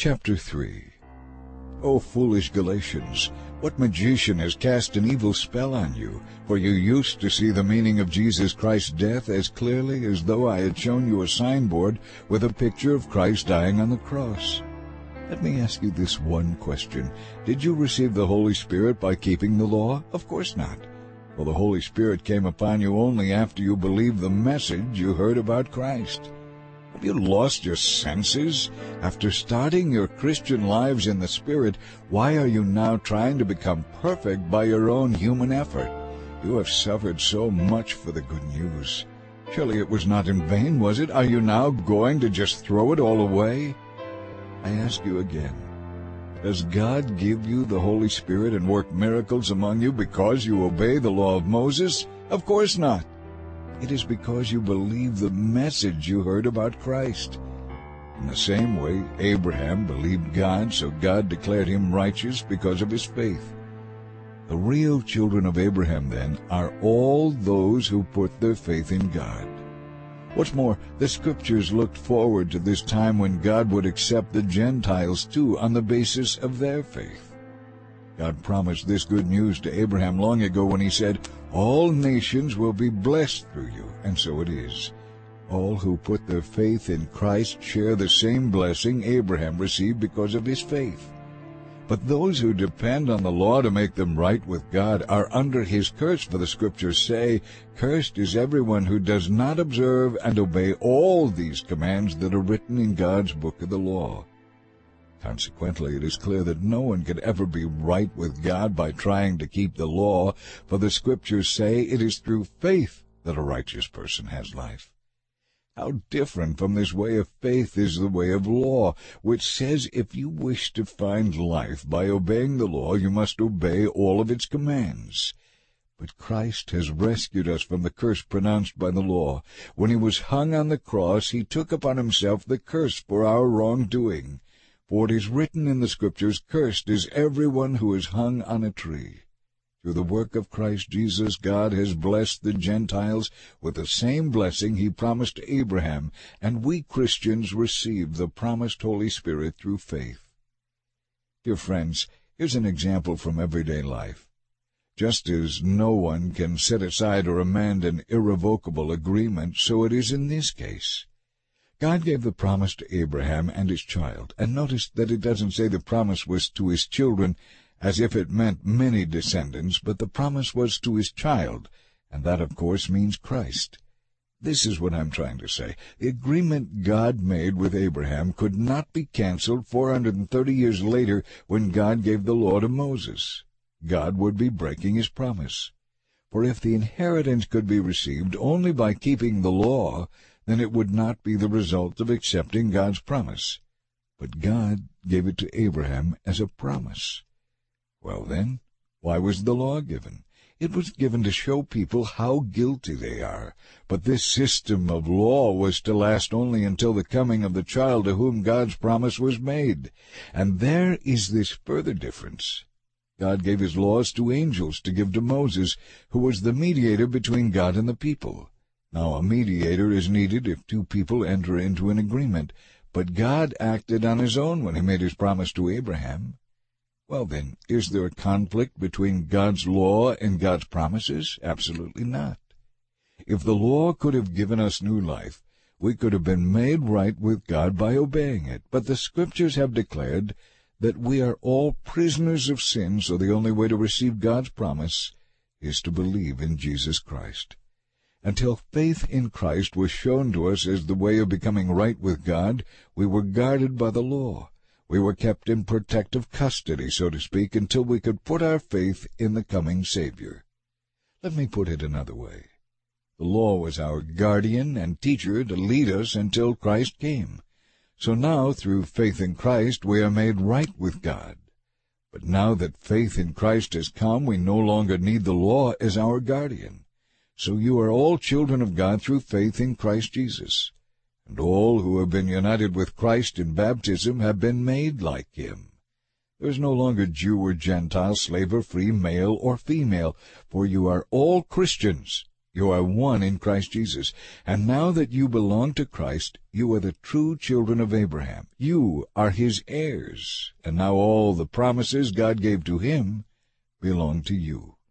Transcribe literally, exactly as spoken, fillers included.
Chapter three. O foolish Galatians, what magician has cast an evil spell on you? For you used to see the meaning of Jesus Christ's death as clearly as though I had shown you a signboard with a picture of Christ dying on the cross. Let me ask you this one question. Did you receive the Holy Spirit by keeping the law? Of course not. For the Holy Spirit came upon you only after you believed the message you heard about Christ. Have you lost your senses? After starting your Christian lives in the Spirit, why are you now trying to become perfect by your own human effort? You have suffered so much for the good news. Surely it was not in vain, was it? Are you now going to just throw it all away? I ask you again, does God give you the Holy Spirit and work miracles among you because you obey the law of Moses? Of course not. It is because you believe the message you heard about Christ. In the same way, Abraham believed God, so God declared him righteous because of his faith. The real children of Abraham, then, are all those who put their faith in God. What's more, the Scriptures looked forward to this time when God would accept the Gentiles too on the basis of their faith. God promised this good news to Abraham long ago when he said, "All nations will be blessed through you," and so it is. All who put their faith in Christ share the same blessing Abraham received because of his faith. But those who depend on the law to make them right with God are under his curse, for the Scriptures say, "Cursed is everyone who does not observe and obey all these commands that are written in God's book of the law." Consequently, it is clear that no one could ever be right with God by trying to keep the law, for the Scriptures say it is through faith that a righteous person has life. How different from this way of faith is the way of law, which says if you wish to find life by obeying the law, you must obey all of its commands. But Christ has rescued us from the curse pronounced by the law. When he was hung on the cross, he took upon himself the curse for our wrongdoing. For it is written in the Scriptures, "Cursed is everyone who is hung on a tree." Through the work of Christ Jesus, God has blessed the Gentiles with the same blessing he promised to Abraham, and we Christians receive the promised Holy Spirit through faith. Dear friends, here's an example from everyday life. Just as no one can set aside or amend an irrevocable agreement, so it is in this case. God gave the promise to Abraham and his child, and notice that it doesn't say the promise was to his children as if it meant many descendants, but the promise was to his child, and that, of course, means Christ. This is what I'm trying to say. The agreement God made with Abraham could not be canceled four hundred thirty years later when God gave the law to Moses. God would be breaking his promise. For if the inheritance could be received only by keeping the law, then it would not be the result of accepting God's promise. But God gave it to Abraham as a promise. Well then, why was the law given? It was given to show people how guilty they are. But this system of law was to last only until the coming of the child to whom God's promise was made. And there is this further difference. God gave his laws to angels to give to Moses, who was the mediator between God and the people. Now a mediator is needed if two people enter into an agreement, but God acted on his own when he made his promise to Abraham. Well then, is there a conflict between God's law and God's promises? Absolutely not. If the law could have given us new life, we could have been made right with God by obeying it. But the Scriptures have declared that we are all prisoners of sin, so the only way to receive God's promise is to believe in Jesus Christ. Until faith in Christ was shown to us as the way of becoming right with God, we were guarded by the law. We were kept in protective custody, so to speak, until we could put our faith in the coming Savior. Let me put it another way. The law was our guardian and teacher to lead us until Christ came. So now, through faith in Christ, we are made right with God. But now that faith in Christ has come, we no longer need the law as our guardian. So you are all children of God through faith in Christ Jesus. And all who have been united with Christ in baptism have been made like him. There is no longer Jew or Gentile, slave or free, male or female, for you are all Christians You are one in Christ Jesus. And now that you belong to Christ, you are the true children of Abraham. You are his heirs. And now all the promises God gave to him belong to you.